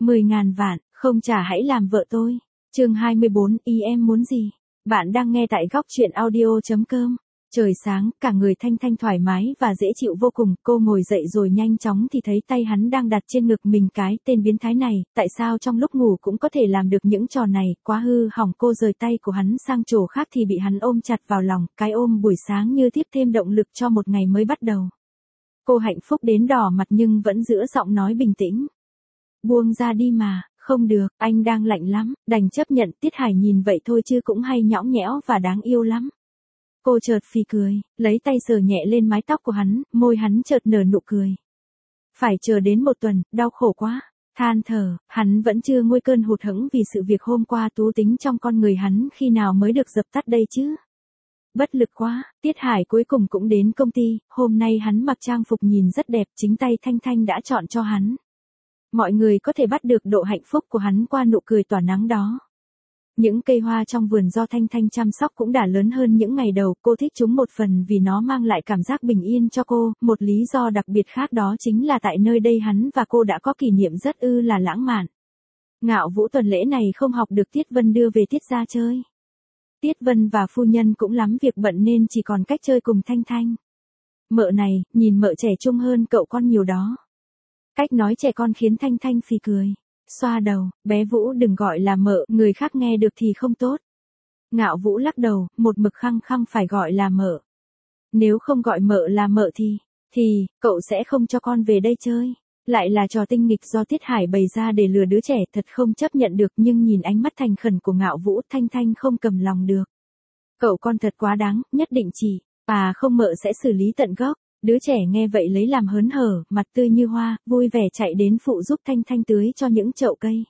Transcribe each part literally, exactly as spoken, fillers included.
mười ngàn vạn, không trả hãy làm vợ tôi. Chương hai mươi bốn, ý em muốn gì? Bạn đang nghe tại góc truyện audio chấm com. Trời sáng, cả người Thanh Thanh thoải mái và dễ chịu vô cùng, cô ngồi dậy rồi nhanh chóng thì thấy tay hắn đang đặt trên ngực mình. Cái tên biến thái này, tại sao trong lúc ngủ cũng có thể làm được những trò này, quá hư hỏng. Cô rời tay của hắn sang chỗ khác thì bị hắn ôm chặt vào lòng, cái ôm buổi sáng như tiếp thêm động lực cho một ngày mới bắt đầu. Cô hạnh phúc đến đỏ mặt nhưng vẫn giữ giọng nói bình tĩnh. Buông ra đi mà. Không được, anh đang lạnh lắm, đành chấp nhận. Tiết Hải nhìn vậy thôi chứ cũng hay nhõng nhẽo và đáng yêu lắm. Cô chợt phì cười, lấy tay sờ nhẹ lên mái tóc của hắn, môi hắn chợt nở nụ cười. Phải chờ đến một tuần, đau khổ quá. Than thở, hắn vẫn chưa nguôi cơn hụt hẫng vì sự việc hôm qua. Tú tính trong con người hắn khi nào mới được dập tắt đây chứ? Bất lực quá, Tiết Hải cuối cùng cũng đến công ty. Hôm nay hắn mặc trang phục nhìn rất đẹp, chính tay Thanh Thanh đã chọn cho hắn. Mọi người có thể bắt được độ hạnh phúc của hắn qua nụ cười tỏa nắng đó. Những cây hoa trong vườn do Thanh Thanh chăm sóc cũng đã lớn hơn những ngày đầu. Cô thích chúng một phần vì nó mang lại cảm giác bình yên cho cô. Một lý do đặc biệt khác đó chính là tại nơi đây hắn và cô đã có kỷ niệm rất ư là lãng mạn. Ngạo Vũ tuần lễ này không học được Tiết Vân đưa về Tiết ra chơi. Tiết Vân và phu nhân cũng lắm việc bận nên chỉ còn cách chơi cùng Thanh Thanh. Mợ này, nhìn mợ trẻ trung hơn cậu con nhiều đó. Cách nói trẻ con khiến Thanh Thanh phì cười. Xoa đầu, bé Vũ đừng gọi là mợ, người khác nghe được thì không tốt. Ngạo Vũ lắc đầu, một mực khăng khăng phải gọi là mợ. Nếu không gọi mợ là mợ thì, thì, cậu sẽ không cho con về đây chơi. Lại là trò tinh nghịch do Tiết Hải bày ra để lừa đứa trẻ, thật không chấp nhận được. Nhưng nhìn ánh mắt thành khẩn của Ngạo Vũ, Thanh Thanh không cầm lòng được. Cậu con thật quá đáng, nhất định chỉ, à không mợ sẽ xử lý tận gốc. Đứa trẻ nghe vậy lấy làm hớn hở, mặt tươi như hoa, vui vẻ chạy đến phụ giúp Thanh Thanh tưới cho những chậu cây.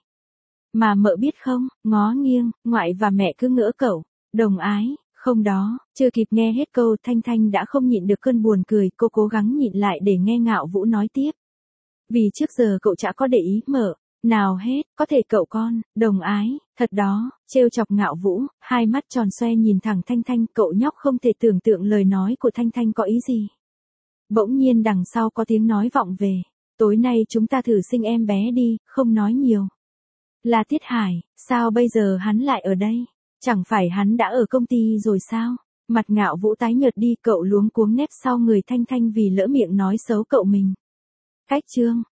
Mà mợ biết không, ngó nghiêng, ngoại và mẹ cứ ngỡ cậu, đồng ái, không đó, chưa kịp nghe hết câu Thanh Thanh đã không nhịn được cơn buồn cười, cô cố gắng nhịn lại để nghe Ngạo Vũ nói tiếp. Vì trước giờ cậu chả có để ý mợ, nào hết, có thể cậu con, đồng ái, thật đó, trêu chọc Ngạo Vũ, hai mắt tròn xoe nhìn thẳng Thanh Thanh, cậu nhóc không thể tưởng tượng lời nói của Thanh Thanh có ý gì. Bỗng nhiên đằng sau có tiếng nói vọng về. Tối nay chúng ta thử sinh em bé đi, không nói nhiều. Là Tiết Hải, sao bây giờ hắn lại ở đây? Chẳng phải hắn đã ở công ty rồi sao? Mặt Ngạo Vũ tái nhợt đi, cậu luống cuống nép sau người Thanh Thanh vì lỡ miệng nói xấu cậu mình. Cách chương,